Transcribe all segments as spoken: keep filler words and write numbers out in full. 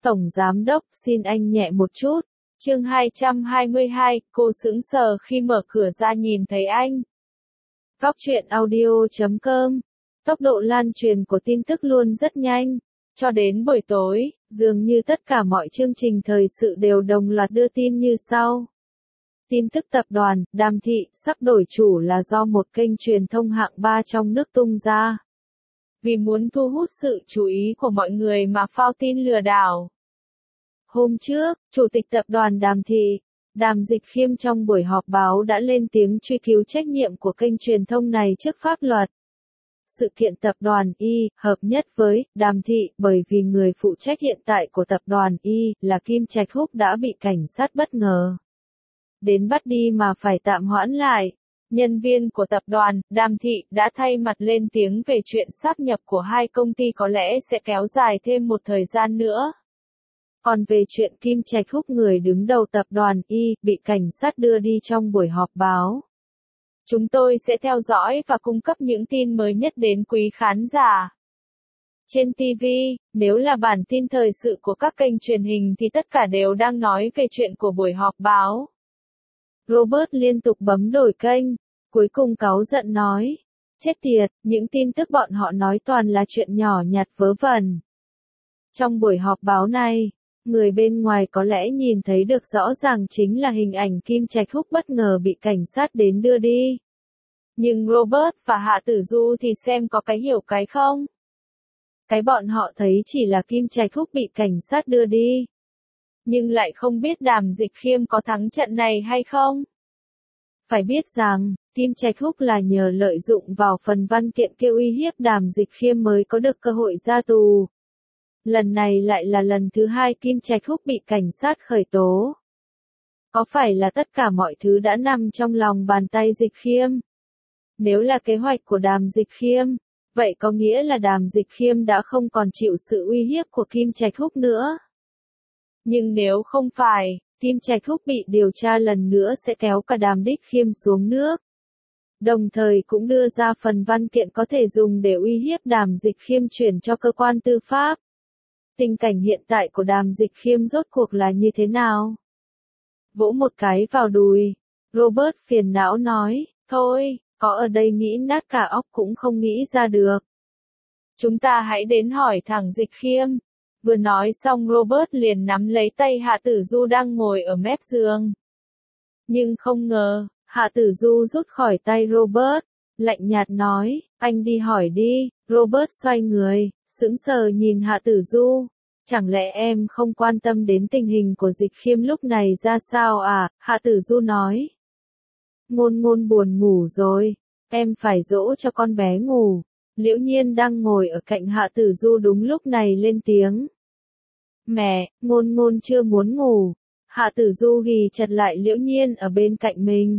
Tổng Giám Đốc, xin anh nhẹ một chút. Chương hai trăm hai mươi hai, cô sững sờ khi mở cửa ra nhìn thấy anh. Góc truyện audio chấm com. Tốc độ lan truyền của tin tức luôn rất nhanh. Cho đến buổi tối, dường như tất cả mọi chương trình thời sự đều đồng loạt đưa tin như sau. Tin tức tập đoàn, Đàm Thị, sắp đổi chủ là do một kênh truyền thông hạng ba trong nước tung ra. Vì muốn thu hút sự chú ý của mọi người mà phao tin lừa đảo. Hôm trước, Chủ tịch tập đoàn Đàm Thị, Đàm Dịch Khiêm trong buổi họp báo đã lên tiếng truy cứu trách nhiệm của kênh truyền thông này trước pháp luật. Sự kiện tập đoàn Y hợp nhất với Đàm Thị bởi vì người phụ trách hiện tại của tập đoàn Y là Kim Trạch Húc đã bị cảnh sát bất ngờ đến bắt đi mà phải tạm hoãn lại. Nhân viên của tập đoàn Đàm Thị đã thay mặt lên tiếng về chuyện sáp nhập của hai công ty có lẽ sẽ kéo dài thêm một thời gian nữa. Còn về chuyện Kim Trạch Húc người đứng đầu tập đoàn Y bị cảnh sát đưa đi trong buổi họp báo, chúng tôi sẽ theo dõi và cung cấp những tin mới nhất đến quý khán giả. Trên ti vi, nếu là bản tin thời sự của các kênh truyền hình thì tất cả đều đang nói về chuyện của buổi họp báo. Robert liên tục bấm đổi kênh, cuối cùng cáu giận nói, chết tiệt, những tin tức bọn họ nói toàn là chuyện nhỏ nhặt vớ vẩn. Trong buổi họp báo này, người bên ngoài có lẽ nhìn thấy được rõ ràng chính là hình ảnh Kim Trạch Húc bất ngờ bị cảnh sát đến đưa đi. Nhưng Robert và Hạ Tử Du thì xem có cái hiểu cái không? Cái bọn họ thấy chỉ là Kim Trạch Húc bị cảnh sát đưa đi. Nhưng lại không biết Đàm Dịch Khiêm có thắng trận này hay không? Phải biết rằng, Kim Trạch Húc là nhờ lợi dụng vào phần văn kiện kêu uy hiếp Đàm Dịch Khiêm mới có được cơ hội ra tù. Lần này lại là lần thứ hai Kim Trạch Húc bị cảnh sát khởi tố. Có phải là tất cả mọi thứ đã nằm trong lòng bàn tay Dịch Khiêm? Nếu là kế hoạch của Đàm Dịch Khiêm, vậy có nghĩa là Đàm Dịch Khiêm đã không còn chịu sự uy hiếp của Kim Trạch Húc nữa. Nhưng nếu không phải, Kim Trạch Húc bị điều tra lần nữa sẽ kéo cả Đàm Đích Khiêm xuống nước. Đồng thời cũng đưa ra phần văn kiện có thể dùng để uy hiếp Đàm Dịch Khiêm chuyển cho cơ quan tư pháp. Tình cảnh hiện tại của Đàm Dịch Khiêm rốt cuộc là như thế nào? Vỗ một cái vào đùi, Robert phiền não nói, thôi, có ở đây nghĩ nát cả óc cũng không nghĩ ra được. Chúng ta hãy đến hỏi thẳng Dịch Khiêm. Vừa nói xong Robert liền nắm lấy tay Hạ Tử Du đang ngồi ở mép giường. Nhưng không ngờ, Hạ Tử Du rút khỏi tay Robert, lạnh nhạt nói, anh đi hỏi đi. Robert xoay người, sững sờ nhìn Hạ Tử Du. Chẳng lẽ em không quan tâm đến tình hình của Dịch Khiêm lúc này ra sao à? Hạ Tử Du nói. Ngôn Ngôn buồn ngủ rồi, em phải dỗ cho con bé ngủ. Liễu Nhiên đang ngồi ở cạnh Hạ Tử Du đúng lúc này lên tiếng. Mẹ, Ngôn Ngôn chưa muốn ngủ. Hạ Tử Du ghì chặt lại Liễu Nhiên ở bên cạnh mình.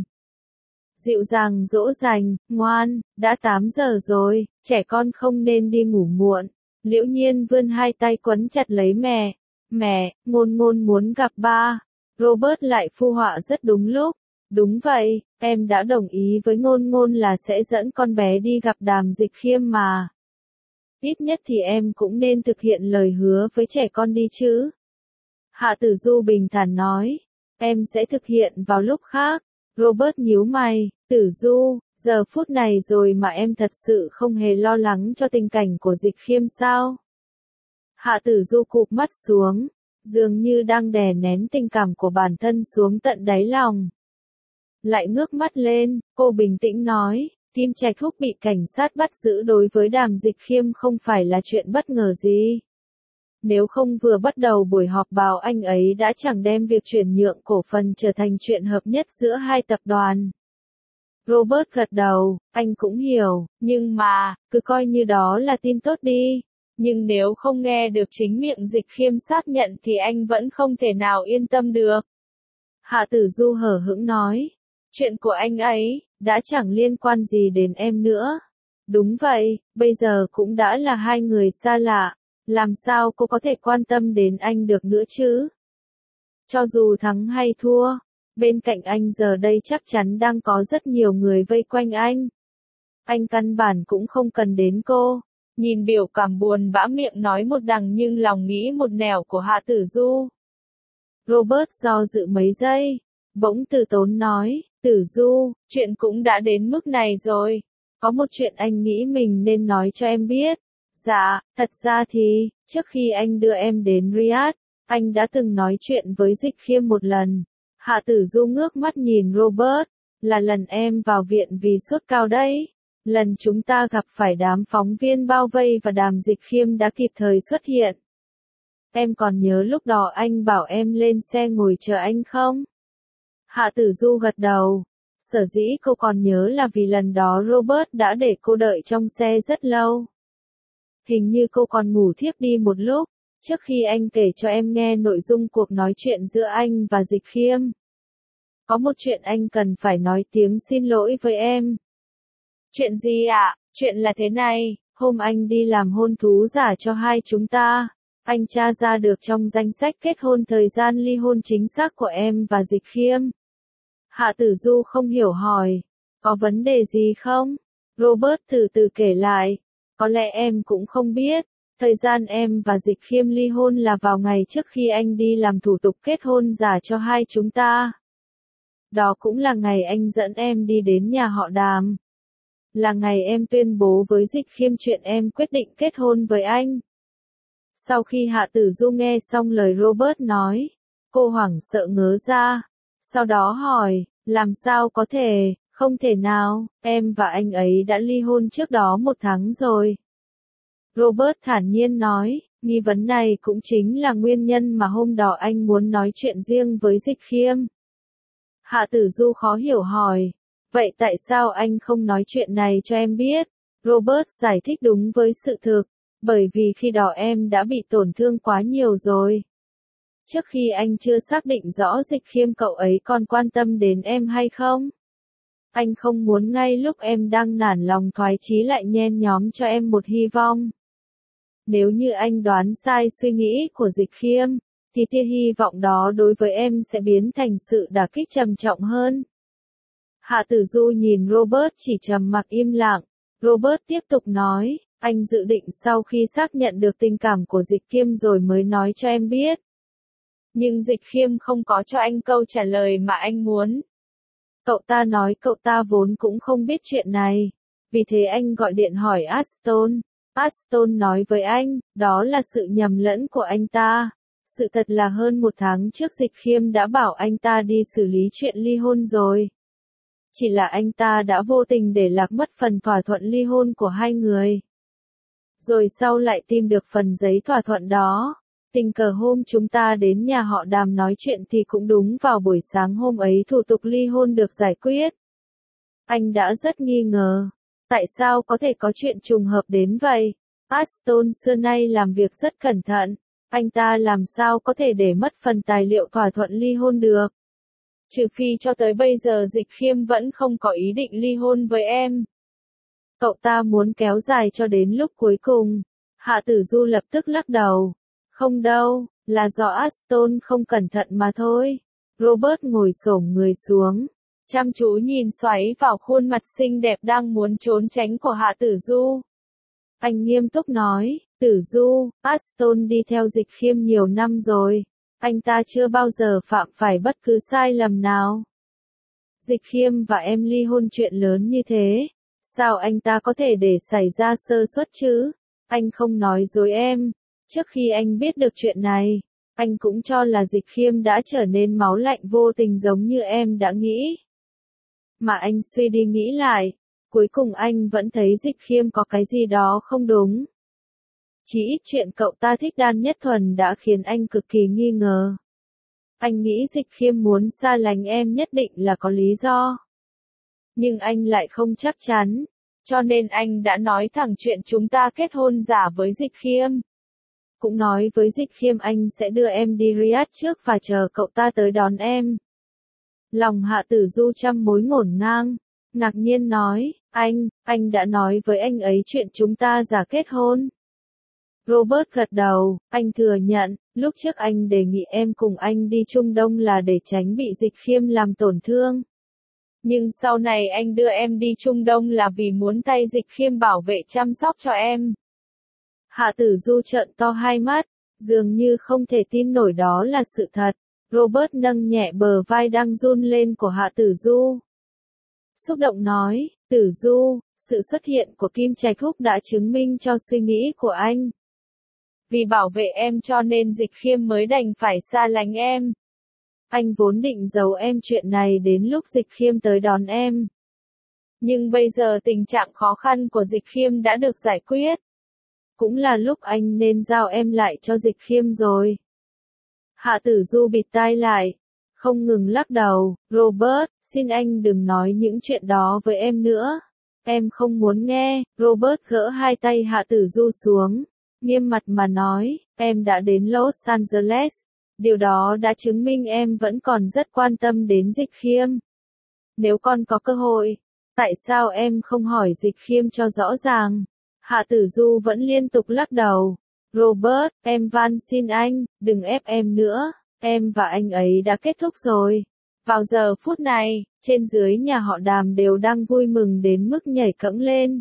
Dịu dàng dỗ dành, ngoan, đã tám giờ rồi, trẻ con không nên đi ngủ muộn. Liễu Nhiên vươn hai tay quấn chặt lấy mẹ. Mẹ, Ngôn Ngôn muốn gặp ba. Robert lại phụ họa rất đúng lúc. Đúng vậy, em đã đồng ý với Ngôn Ngôn là sẽ dẫn con bé đi gặp Đàm Dịch Khiêm mà. Ít nhất thì em cũng nên thực hiện lời hứa với trẻ con đi chứ. Hạ Tử Du bình thản nói. Em sẽ thực hiện vào lúc khác. Robert nhíu mày. Tử Du, giờ phút này rồi mà em thật sự không hề lo lắng cho tình cảnh của Dịch Khiêm sao? Hạ Tử Du cụp mắt xuống, dường như đang đè nén tình cảm của bản thân xuống tận đáy lòng. Lại ngước mắt lên, cô bình tĩnh nói, Kim Trạch Húc bị cảnh sát bắt giữ đối với Đàm Dịch Khiêm không phải là chuyện bất ngờ gì. Nếu không vừa bắt đầu buổi họp báo anh ấy đã chẳng đem việc chuyển nhượng cổ phần trở thành chuyện hợp nhất giữa hai tập đoàn. Robert gật đầu, anh cũng hiểu, nhưng mà, cứ coi như đó là tin tốt đi. Nhưng nếu không nghe được chính miệng Dịch Khiêm xác nhận thì anh vẫn không thể nào yên tâm được. Hạ Tử Du hờ hững nói, chuyện của anh ấy, đã chẳng liên quan gì đến em nữa. Đúng vậy, bây giờ cũng đã là hai người xa lạ, làm sao cô có thể quan tâm đến anh được nữa chứ? Cho dù thắng hay thua, bên cạnh anh giờ đây chắc chắn đang có rất nhiều người vây quanh anh. Anh căn bản cũng không cần đến cô. nhìn biểu cảm buồn bã miệng nói một đằng nhưng lòng nghĩ một nẻo của Hạ Tử Du. Robert do dự mấy giây, bỗng từ tốn nói, Tử Du, chuyện cũng đã đến mức này rồi. Có một chuyện anh nghĩ mình nên nói cho em biết. Dạ, thật ra thì, trước khi anh đưa em đến Riyadh, anh đã từng nói chuyện với Dịch Khiêm một lần. Hạ Tử Du ngước mắt nhìn Robert, là lần em vào viện vì sốt cao đấy. Lần chúng ta gặp phải đám phóng viên bao vây và Đàm Dịch Khiêm đã kịp thời xuất hiện. Em còn nhớ lúc đó anh bảo em lên xe ngồi chờ anh không? Hạ Tử Du gật đầu. Sở dĩ cô còn nhớ là vì lần đó Robert đã để cô đợi trong xe rất lâu. Hình như cô còn ngủ thiếp đi một lúc, trước khi anh kể cho em nghe nội dung cuộc nói chuyện giữa anh và Dịch Khiêm. Có một chuyện anh cần phải nói tiếng xin lỗi với em. Chuyện gì ạ? À? Chuyện là thế này, hôm anh đi làm hôn thú giả cho hai chúng ta, anh tra ra được trong danh sách kết hôn thời gian ly hôn chính xác của em và Dịch Khiêm. Hạ Tử Du không hiểu hỏi, có vấn đề gì không? Robert từ từ kể lại, có lẽ em cũng không biết, thời gian em và Dịch Khiêm ly hôn là vào ngày trước khi anh đi làm thủ tục kết hôn giả cho hai chúng ta. Đó cũng là ngày anh dẫn em đi đến nhà họ Đàm. Là ngày em tuyên bố với Dịch Khiêm chuyện em quyết định kết hôn với anh. Sau khi Hạ Tử Du nghe xong lời Robert nói, cô hoảng sợ ngớ ra. Sau đó hỏi, làm sao có thể, không thể nào, em và anh ấy đã ly hôn trước đó một tháng rồi. Robert thản nhiên nói, nghi vấn này cũng chính là nguyên nhân mà hôm đó anh muốn nói chuyện riêng với Dịch Khiêm. Hạ Tử Du khó hiểu hỏi, vậy tại sao anh không nói chuyện này cho em biết? Robert giải thích đúng với sự thực, bởi vì khi đó em đã bị tổn thương quá nhiều rồi. Trước khi anh chưa xác định rõ Dịch Khiêm cậu ấy còn quan tâm đến em hay không? Anh không muốn ngay lúc em đang nản lòng thoái chí lại nhen nhóm cho em một hy vọng. Nếu như anh đoán sai suy nghĩ của Dịch Khiêm, thì tia hy vọng đó đối với em sẽ biến thành sự đả kích trầm trọng hơn. Hạ Tử Du nhìn Robert chỉ trầm mặc im lặng. Robert tiếp tục nói, anh dự định sau khi xác nhận được tình cảm của Dịch Khiêm rồi mới nói cho em biết. Nhưng Dịch Khiêm không có cho anh câu trả lời mà anh muốn. Cậu ta nói cậu ta vốn cũng không biết chuyện này. Vì thế anh gọi điện hỏi Aston. Aston nói với anh, đó là sự nhầm lẫn của anh ta. Sự thật là hơn một tháng trước Dịch Khiêm đã bảo anh ta đi xử lý chuyện ly hôn rồi. Chỉ là anh ta đã vô tình để lạc mất phần thỏa thuận ly hôn của hai người. Rồi sau lại tìm được phần giấy thỏa thuận đó. Tình cờ hôm chúng ta đến nhà họ Đàm nói chuyện thì cũng đúng vào buổi sáng hôm ấy thủ tục ly hôn được giải quyết. Anh đã rất nghi ngờ. Tại sao có thể có chuyện trùng hợp đến vậy? Aston xưa nay làm việc rất cẩn thận. Anh ta làm sao có thể để mất phần tài liệu thỏa thuận ly hôn được? Trừ phi cho tới bây giờ Dịch Khiêm vẫn không có ý định ly hôn với em. Cậu ta muốn kéo dài cho đến lúc cuối cùng. Hạ Tử Du lập tức lắc đầu. Không đâu, là do Aston không cẩn thận mà thôi. Robert ngồi xổm người xuống, chăm chú nhìn xoáy vào khuôn mặt xinh đẹp đang muốn trốn tránh của Hạ Tử Du. Anh nghiêm túc nói, Tử Du, Aston đi theo Dịch Khiêm nhiều năm rồi. Anh ta chưa bao giờ phạm phải bất cứ sai lầm nào. Dịch Khiêm và em ly hôn chuyện lớn như thế. Sao anh ta có thể để xảy ra sơ suất chứ? Anh không nói dối em. Trước khi anh biết được chuyện này, anh cũng cho là Dịch Khiêm đã trở nên máu lạnh vô tình giống như em đã nghĩ. Mà anh suy đi nghĩ lại, cuối cùng anh vẫn thấy Dịch Khiêm có cái gì đó không đúng. Chỉ ít chuyện cậu ta thích Đan Nhất Thuần đã khiến anh cực kỳ nghi ngờ. Anh nghĩ Dịch Khiêm muốn xa lánh em nhất định là có lý do. Nhưng anh lại không chắc chắn, cho nên anh đã nói thẳng chuyện chúng ta kết hôn giả với Dịch Khiêm. Cũng nói với Dịch Khiêm anh sẽ đưa em đi Riyadh trước và chờ cậu ta tới đón em. Lòng Hạ Tử Du trăm mối ngổn ngang, ngạc nhiên nói, anh, anh đã nói với anh ấy chuyện chúng ta giả kết hôn. Robert gật đầu, anh thừa nhận, lúc trước anh đề nghị em cùng anh đi Trung Đông là để tránh bị Dịch Khiêm làm tổn thương. Nhưng sau này anh đưa em đi Trung Đông là vì muốn thay Dịch Khiêm bảo vệ chăm sóc cho em. Hạ Tử Du trợn to hai mắt, dường như không thể tin nổi đó là sự thật. Robert nâng nhẹ bờ vai đang run lên của Hạ Tử Du. Xúc động nói, Tử Du, sự xuất hiện của Kim Trạch Húc đã chứng minh cho suy nghĩ của anh. Vì bảo vệ em cho nên Dịch Khiêm mới đành phải xa lánh em. Anh vốn định giấu em chuyện này đến lúc Dịch Khiêm tới đón em. Nhưng bây giờ tình trạng khó khăn của Dịch Khiêm đã được giải quyết. Cũng là lúc anh nên giao em lại cho Dịch Khiêm rồi. Hạ Tử Du bịt tai lại, không ngừng lắc đầu, Robert, xin anh đừng nói những chuyện đó với em nữa. Em không muốn nghe. Robert gỡ hai tay Hạ Tử Du xuống, nghiêm mặt mà nói, em đã đến Los Angeles. Điều đó đã chứng minh em vẫn còn rất quan tâm đến Dịch Khiêm. Nếu con có cơ hội, tại sao em không hỏi Dịch Khiêm cho rõ ràng? Hạ Tử Du vẫn liên tục lắc đầu. Robert, em van xin anh, đừng ép em nữa. Em và anh ấy đã kết thúc rồi. Vào giờ phút này, trên dưới nhà họ Đàm đều đang vui mừng đến mức nhảy cẫng lên.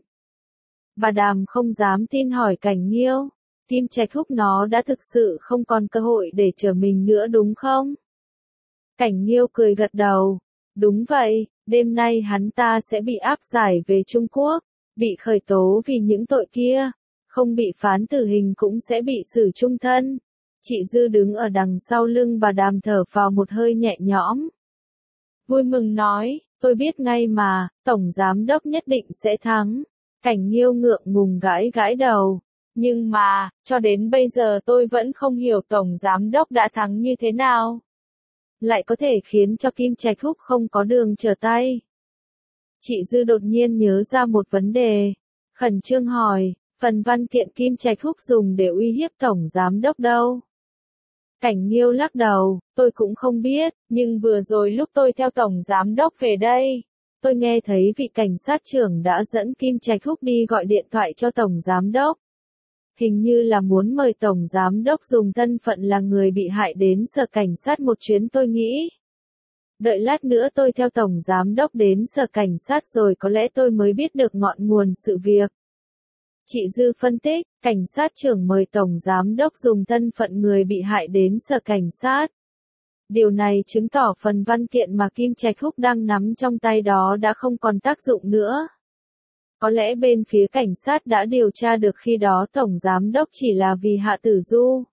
Bà Đàm không dám tin hỏi Cảnh Nghiêu, Kim Trạch Húc nó đã thực sự không còn cơ hội để trở mình nữa đúng không? Cảnh Nghiêu cười gật đầu. Đúng vậy, đêm nay hắn ta sẽ bị áp giải về Trung Quốc, bị khởi tố vì những tội kia, không bị phán tử hình cũng sẽ bị xử chung thân. Chị Dư đứng ở đằng sau lưng bà Đàm thở phào một hơi nhẹ nhõm. Vui mừng nói, tôi biết ngay mà, Tổng Giám Đốc nhất định sẽ thắng. Cảnh Nghiêu ngượng ngùng gãi gãi đầu. Nhưng mà, cho đến bây giờ tôi vẫn không hiểu Tổng Giám Đốc đã thắng như thế nào. Lại có thể khiến cho Kim Trạch Húc không có đường trở tay. Chị Dư đột nhiên nhớ ra một vấn đề. Khẩn trương hỏi, phần văn kiện Kim Trạch Húc dùng để uy hiếp Tổng Giám Đốc đâu? Cảnh Nghiêu lắc đầu, tôi cũng không biết, nhưng vừa rồi lúc tôi theo Tổng Giám Đốc về đây, tôi nghe thấy vị cảnh sát trưởng đã dẫn Kim Trạch Húc đi gọi điện thoại cho Tổng Giám Đốc. Hình như là muốn mời Tổng Giám Đốc dùng thân phận là người bị hại đến sở cảnh sát một chuyến tôi nghĩ. Đợi lát nữa tôi theo Tổng Giám Đốc đến sở cảnh sát rồi có lẽ tôi mới biết được ngọn nguồn sự việc. Chị Dư phân tích, cảnh sát trưởng mời Tổng Giám Đốc dùng thân phận người bị hại đến sở cảnh sát. Điều này chứng tỏ phần văn kiện mà Kim Trạch Húc đang nắm trong tay đó đã không còn tác dụng nữa. Có lẽ bên phía cảnh sát đã điều tra được khi đó Tổng Giám Đốc chỉ là vì Hạ Tử Du.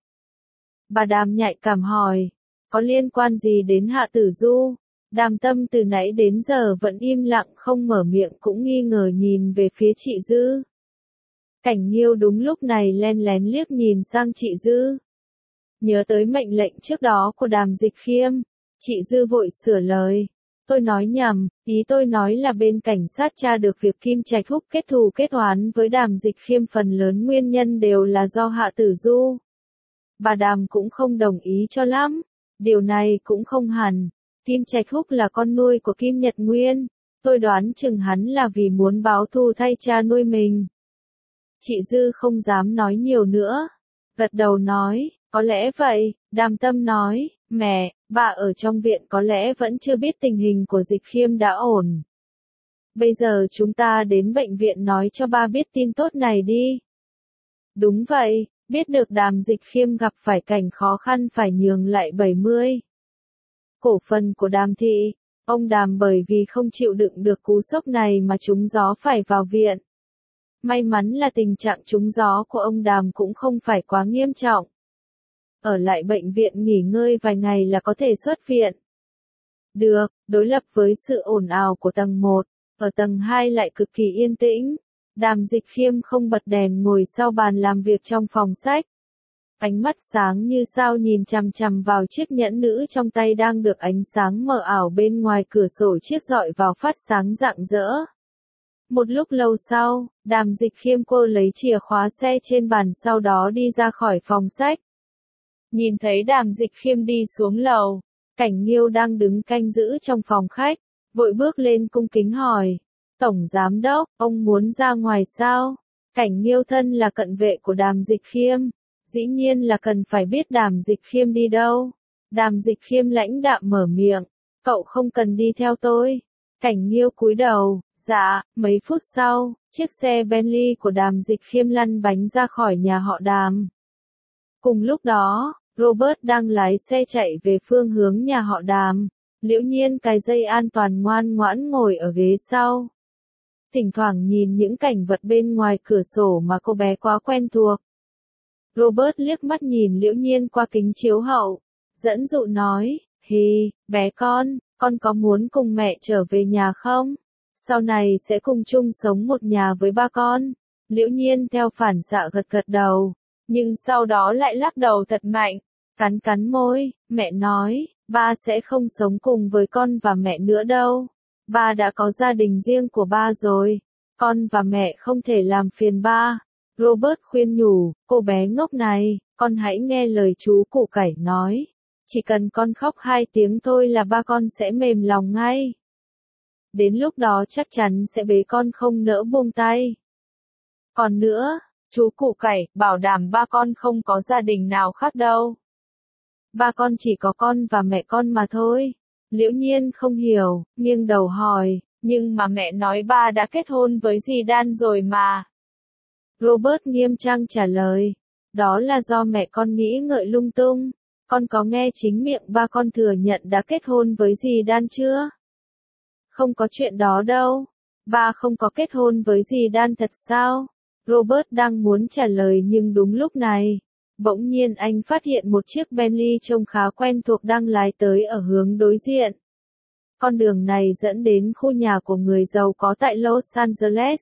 Bà Đàm nhạy cảm hỏi, có liên quan gì đến Hạ Tử Du? Đàm Tâm từ nãy đến giờ vẫn im lặng không mở miệng cũng nghi ngờ nhìn về phía chị Dư. Cảnh Nghiêu đúng lúc này len lén liếc nhìn sang chị Dư. Nhớ tới mệnh lệnh trước đó của Đàm Dịch Khiêm, chị Dư vội sửa lời. Tôi nói nhầm, ý tôi nói là bên cảnh sát tra được việc Kim Trạch Húc kết thù kết oán với Đàm Dịch Khiêm phần lớn nguyên nhân đều là do Hạ Tử Du. Bà Đàm cũng không đồng ý cho lắm. Điều này cũng không hẳn. Kim Trạch Húc là con nuôi của Kim Nhật Nguyên. Tôi đoán chừng hắn là vì muốn báo thù thay cha nuôi mình. Chị Dư không dám nói nhiều nữa. Gật đầu nói, có lẽ vậy. Đàm Tâm nói, mẹ, bà ở trong viện có lẽ vẫn chưa biết tình hình của Dịch Khiêm đã ổn. Bây giờ chúng ta đến bệnh viện nói cho ba biết tin tốt này đi. Đúng vậy, biết được Đàm Dịch Khiêm gặp phải cảnh khó khăn phải nhường lại bảy mươi cổ phần của Đàm thị. Ông Đàm bởi vì không chịu đựng được cú sốc này mà trúng gió phải vào viện. May mắn là tình trạng trúng gió của ông Đàm cũng không phải quá nghiêm trọng. Ở lại bệnh viện nghỉ ngơi vài ngày là có thể xuất viện. Được, đối lập với sự ồn ào của tầng một, ở tầng hai lại cực kỳ yên tĩnh. Đàm Dịch Khiêm không bật đèn ngồi sau bàn làm việc trong phòng sách. Ánh mắt sáng như sao nhìn chằm chằm vào chiếc nhẫn nữ trong tay đang được ánh sáng mờ ảo bên ngoài cửa sổ chiếc rọi vào phát sáng rạng rỡ. Một lúc lâu sau, Đàm Dịch Khiêm cô lấy chìa khóa xe trên bàn sau đó đi ra khỏi phòng sách. Nhìn thấy Đàm Dịch Khiêm đi xuống lầu, Cảnh Nghiêu đang đứng canh giữ trong phòng khách, vội bước lên cung kính hỏi. Tổng Giám Đốc, ông muốn ra ngoài sao? Cảnh Nghiêu thân là cận vệ của Đàm Dịch Khiêm, dĩ nhiên là cần phải biết Đàm Dịch Khiêm đi đâu. Đàm Dịch Khiêm lãnh đạm mở miệng, cậu không cần đi theo tôi. Cảnh Nghiêu cúi đầu, Dạ, mấy phút sau, chiếc xe Bentley của Đàm Dịch Khiêm lăn bánh ra khỏi nhà họ Đàm. Cùng lúc đó, Robert đang lái xe chạy về phương hướng nhà họ Đàm. Liễu Nhiên cài dây an toàn ngoan ngoãn ngồi ở ghế sau. Thỉnh thoảng nhìn những cảnh vật bên ngoài cửa sổ mà cô bé quá quen thuộc. Robert liếc mắt nhìn Liễu Nhiên qua kính chiếu hậu, dẫn dụ nói, "Hì, bé con, con có muốn cùng mẹ trở về nhà không? Sau này sẽ cùng chung sống một nhà với ba con." Liễu Nhiên theo phản xạ gật gật đầu, nhưng sau đó lại lắc đầu thật mạnh, cắn cắn môi, "Mẹ nói, ba sẽ không sống cùng với con và mẹ nữa đâu. Ba đã có gia đình riêng của ba rồi. Con và mẹ không thể làm phiền ba." Robert khuyên nhủ, "Cô bé ngốc này, con hãy nghe lời chú Củ Cải nói. Chỉ cần con khóc hai tiếng thôi là ba con sẽ mềm lòng ngay. Đến lúc đó chắc chắn sẽ bế con không nỡ buông tay. Còn nữa, chú Củ Cải bảo đảm ba con không có gia đình nào khác đâu. Ba con chỉ có con và mẹ con mà thôi." Liễu Nhiên không hiểu, nghiêng đầu hỏi, "Nhưng mà mẹ nói ba đã kết hôn với Zidane rồi mà." Robert nghiêm trang trả lời, "Đó là do mẹ con nghĩ ngợi lung tung. Con có nghe chính miệng ba con thừa nhận đã kết hôn với Zidane chưa? Không có chuyện đó đâu. Ba không có kết hôn với Zidane thật sao?" Robert đang muốn trả lời nhưng đúng lúc này, bỗng nhiên anh phát hiện một chiếc Bentley trông khá quen thuộc đang lái tới ở hướng đối diện. Con đường này dẫn đến khu nhà của người giàu có tại Los Angeles.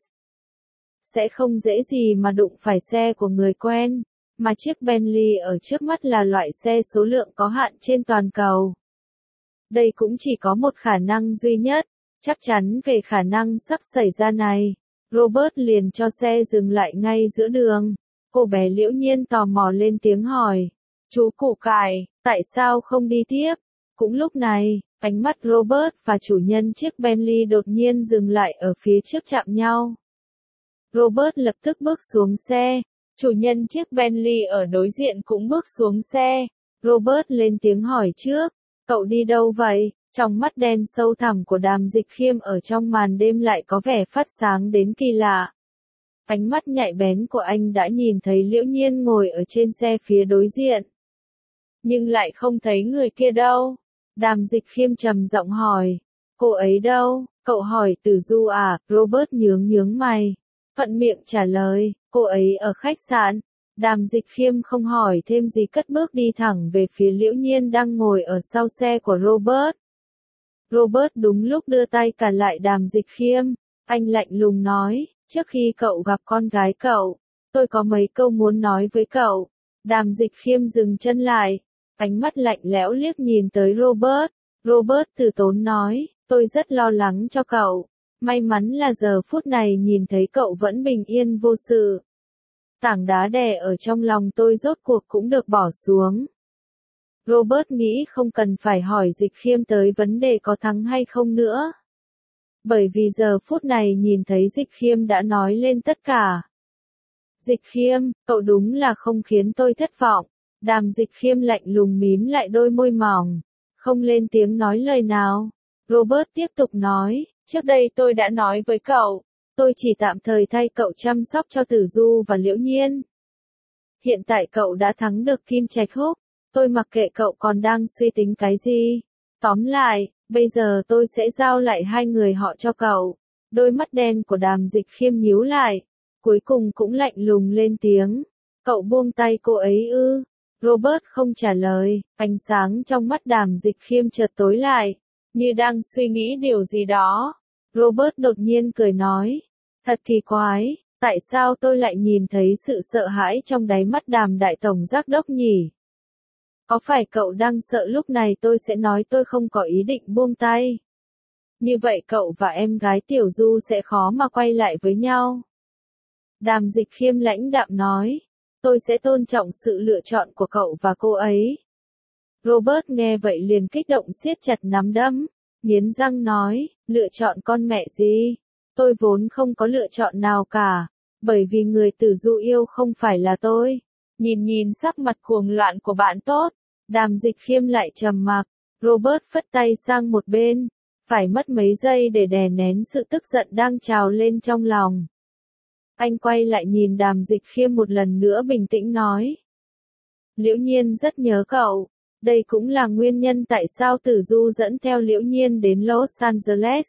Sẽ không dễ gì mà đụng phải xe của người quen, mà chiếc Bentley ở trước mắt là loại xe số lượng có hạn trên toàn cầu. Đây cũng chỉ có một khả năng duy nhất, chắc chắn về khả năng sắp xảy ra này. Robert liền cho xe dừng lại ngay giữa đường. Cô bé Liễu Nhiên tò mò lên tiếng hỏi, "Chú Củ Cải, tại sao không đi tiếp?" Cũng lúc này, ánh mắt Robert và chủ nhân chiếc Bentley đột nhiên dừng lại ở phía trước chạm nhau. Robert lập tức bước xuống xe, chủ nhân chiếc Bentley ở đối diện cũng bước xuống xe. Robert lên tiếng hỏi trước, "Cậu đi đâu vậy?" Trong mắt đen sâu thẳm của Đàm Dịch Khiêm ở trong màn đêm lại có vẻ phát sáng đến kỳ lạ. Ánh mắt nhạy bén của anh đã nhìn thấy Liễu Nhiên ngồi ở trên xe phía đối diện. Nhưng lại không thấy người kia đâu. Đàm Dịch Khiêm trầm giọng hỏi, "Cô ấy đâu?" "Cậu hỏi Tử Du à?" Robert nhướng nhướng mày, thuận miệng trả lời, "Cô ấy ở khách sạn." Đàm Dịch Khiêm không hỏi thêm gì cất bước đi thẳng về phía Liễu Nhiên đang ngồi ở sau xe của Robert. Robert đúng lúc đưa tay cản lại Đàm Dịch Khiêm, anh lạnh lùng nói, "Trước khi cậu gặp con gái cậu, tôi có mấy câu muốn nói với cậu." Đàm Dịch Khiêm dừng chân lại, ánh mắt lạnh lẽo liếc nhìn tới Robert. Robert từ tốn nói, "Tôi rất lo lắng cho cậu. May mắn là giờ phút này nhìn thấy cậu vẫn bình yên vô sự. Tảng đá đè ở trong lòng tôi rốt cuộc cũng được bỏ xuống." Robert nghĩ không cần phải hỏi Dịch Khiêm tới vấn đề có thắng hay không nữa. Bởi vì giờ phút này nhìn thấy Dịch Khiêm đã nói lên tất cả. "Dịch Khiêm, cậu đúng là không khiến tôi thất vọng." Đàm Dịch Khiêm lạnh lùng mím lại đôi môi mỏng, không lên tiếng nói lời nào. Robert tiếp tục nói, "Trước đây tôi đã nói với cậu, tôi chỉ tạm thời thay cậu chăm sóc cho Tử Du và Liễu Nhiên. Hiện tại cậu đã thắng được Kim Trạch Húc, tôi mặc kệ cậu còn đang suy tính cái gì. Tóm lại, bây giờ tôi sẽ giao lại hai người họ cho cậu." Đôi mắt đen của Đàm Dịch Khiêm nhíu lại, cuối cùng cũng lạnh lùng lên tiếng, "Cậu buông tay cô ấy ư?" Robert không trả lời, ánh sáng trong mắt Đàm Dịch Khiêm chợt tối lại, như đang suy nghĩ điều gì đó. Robert đột nhiên cười nói, "Thật kỳ quái, tại sao tôi lại nhìn thấy sự sợ hãi trong đáy mắt Đàm Đại Tổng Giám đốc nhỉ? Có phải cậu đang sợ lúc này tôi sẽ nói tôi không có ý định buông tay? Như vậy cậu và em gái Tiểu Du sẽ khó mà quay lại với nhau." Đàm Dịch Khiêm lãnh đạm nói, "Tôi sẽ tôn trọng sự lựa chọn của cậu và cô ấy." Robert nghe vậy liền kích động siết chặt nắm đấm, nghiến răng nói, "Lựa chọn con mẹ gì? Tôi vốn không có lựa chọn nào cả, bởi vì người Tử Du yêu không phải là tôi." Nhìn nhìn sắc mặt cuồng loạn của bạn tốt, Đàm Dịch Khiêm lại trầm mặc. Robert phất tay sang một bên, phải mất mấy giây để đè nén sự tức giận đang trào lên trong lòng. Anh quay lại nhìn Đàm Dịch Khiêm một lần nữa bình tĩnh nói. Liễu Nhiên rất nhớ cậu. Đây cũng là nguyên nhân tại sao Tử Du dẫn theo Liễu Nhiên đến Los Angeles.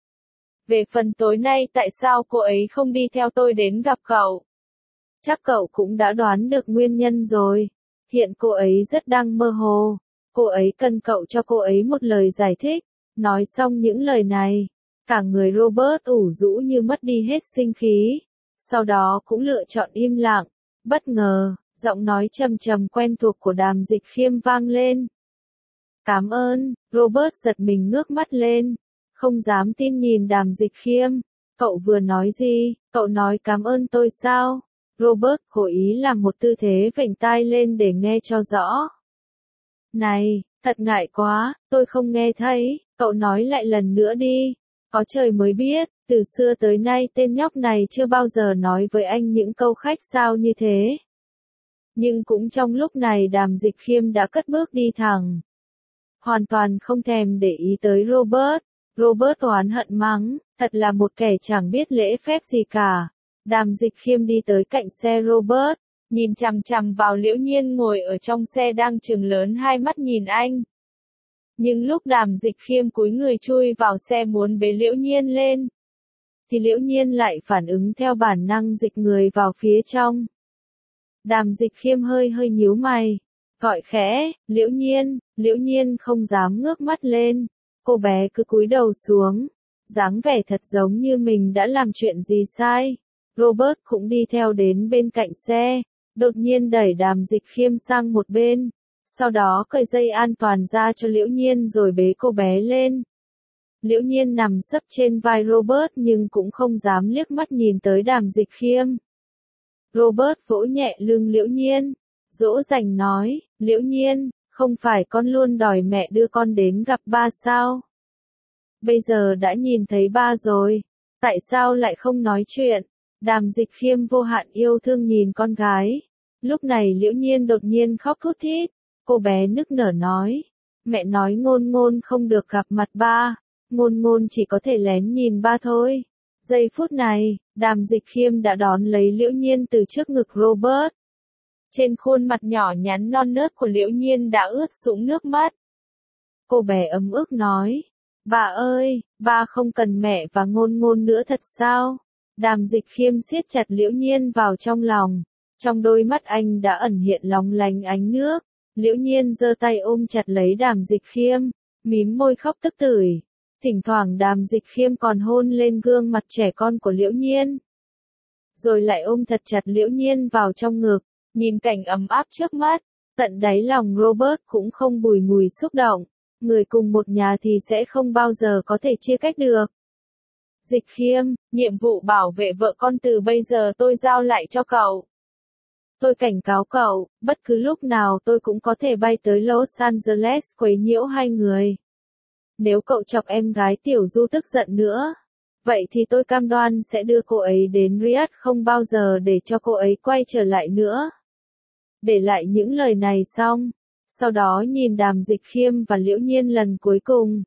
Về phần tối nay tại sao cô ấy không đi theo tôi đến gặp cậu? Chắc cậu cũng đã đoán được nguyên nhân rồi. Hiện cô ấy rất đang mơ hồ. Cô ấy cần cậu cho cô ấy một lời giải thích. Nói xong những lời này, cả người Robert ủ rũ như mất đi hết sinh khí. Sau đó cũng lựa chọn im lặng. Bất ngờ, giọng nói trầm trầm quen thuộc của Đàm Dịch Khiêm vang lên. Cảm ơn, Robert giật mình ngước mắt lên. Không dám tin nhìn Đàm Dịch Khiêm. Cậu vừa nói gì? Cậu nói cảm ơn tôi sao? Robert cố ý làm một tư thế vểnh tai lên để nghe cho rõ. Này, thật ngại quá, tôi không nghe thấy, cậu nói lại lần nữa đi. Có trời mới biết, từ xưa tới nay tên nhóc này chưa bao giờ nói với anh những câu khách sáo như thế. Nhưng cũng trong lúc này Đàm Dịch Khiêm đã cất bước đi thẳng. Hoàn toàn không thèm để ý tới Robert. Robert oán hận mắng, thật là một kẻ chẳng biết lễ phép gì cả. Đàm Dịch Khiêm đi tới cạnh xe Robert, nhìn chằm chằm vào Liễu Nhiên ngồi ở trong xe đang trừng lớn hai mắt nhìn anh. Nhưng lúc Đàm Dịch Khiêm cúi người chui vào xe muốn bế Liễu Nhiên lên, thì Liễu Nhiên lại phản ứng theo bản năng dịch người vào phía trong. Đàm Dịch Khiêm hơi hơi nhíu mày, gọi khẽ, Liễu Nhiên, Liễu Nhiên không dám ngước mắt lên, cô bé cứ cúi đầu xuống, dáng vẻ thật giống như mình đã làm chuyện gì sai. Robert cũng đi theo đến bên cạnh xe, đột nhiên đẩy Đàm Dịch Khiêm sang một bên, sau đó cởi dây an toàn ra cho Liễu Nhiên rồi bế cô bé lên. Liễu Nhiên nằm sấp trên vai Robert nhưng cũng không dám liếc mắt nhìn tới Đàm Dịch Khiêm. Robert vỗ nhẹ lưng Liễu Nhiên, dỗ dành nói, Liễu Nhiên, không phải con luôn đòi mẹ đưa con đến gặp ba sao? Bây giờ đã nhìn thấy ba rồi, tại sao lại không nói chuyện? Đàm Dịch Khiêm vô hạn yêu thương nhìn con gái. Lúc này Liễu Nhiên đột nhiên khóc thút thít, cô bé nức nở nói, mẹ nói Ngôn Ngôn không được gặp mặt ba, Ngôn Ngôn chỉ có thể lén nhìn ba thôi. Giây phút này, Đàm Dịch Khiêm đã đón lấy Liễu Nhiên từ trước ngực Robert. Trên khuôn mặt nhỏ nhắn non nớt của Liễu Nhiên đã ướt sũng nước mắt. Cô bé ấm ức nói, bà ơi, ba không cần mẹ và Ngôn Ngôn nữa thật sao? Đàm Dịch Khiêm siết chặt Liễu Nhiên vào trong lòng, trong đôi mắt anh đã ẩn hiện lóng lánh ánh nước. Liễu Nhiên giơ tay ôm chặt lấy Đàm Dịch Khiêm, mím môi khóc tức tưởi. Thỉnh thoảng Đàm Dịch Khiêm còn hôn lên gương mặt trẻ con của Liễu Nhiên. Rồi lại ôm thật chặt Liễu Nhiên vào trong ngực, nhìn cảnh ấm áp trước mắt, tận đáy lòng Robert cũng không bùi ngùi xúc động. Người cùng một nhà thì sẽ không bao giờ có thể chia cách được. Dịch Khiêm, nhiệm vụ bảo vệ vợ con từ bây giờ tôi giao lại cho cậu. Tôi cảnh cáo cậu, bất cứ lúc nào tôi cũng có thể bay tới Los Angeles quấy nhiễu hai người. Nếu cậu chọc em gái Tiểu Du tức giận nữa, vậy thì tôi cam đoan sẽ đưa cô ấy đến Riyadh không bao giờ để cho cô ấy quay trở lại nữa. Để lại những lời này xong, sau đó nhìn Đàm Dịch Khiêm và Liễu Nhiên lần cuối cùng.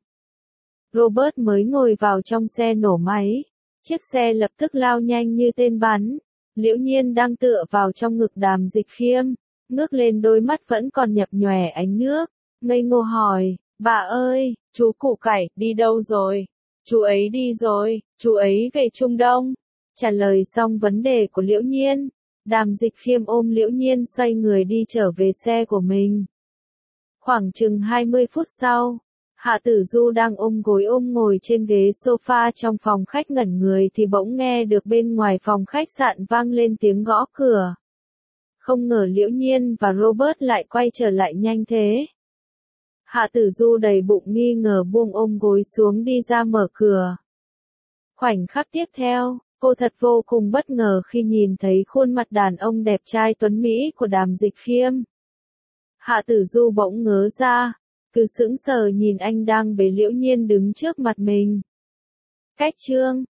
Robert mới ngồi vào trong xe nổ máy, chiếc xe lập tức lao nhanh như tên bắn. Liễu Nhiên đang tựa vào trong ngực Đàm Dịch Khiêm, ngước lên đôi mắt vẫn còn nhập nhòe ánh nước, ngây ngô hỏi, bà ơi, chú Củ Cải, đi đâu rồi? Chú ấy đi rồi, chú ấy về Trung Đông. Trả lời xong vấn đề của Liễu Nhiên, Đàm Dịch Khiêm ôm Liễu Nhiên xoay người đi trở về xe của mình. Khoảng chừng hai mươi phút sau, Hạ Tử Du đang ôm gối ôm ngồi trên ghế sofa trong phòng khách ngẩn người thì bỗng nghe được bên ngoài phòng khách sạn vang lên tiếng gõ cửa. Không ngờ Liễu Nhiên và Robert lại quay trở lại nhanh thế. Hạ Tử Du đầy bụng nghi ngờ buông ôm gối xuống đi ra mở cửa. Khoảnh khắc tiếp theo, cô thật vô cùng bất ngờ khi nhìn thấy khuôn mặt đàn ông đẹp trai tuấn Mỹ của Đàm Dịch Khiêm. Hạ Tử Du bỗng ngớ ra, cứ sững sờ nhìn anh đang bế Liễu Nhiên đứng trước mặt mình. Cách chương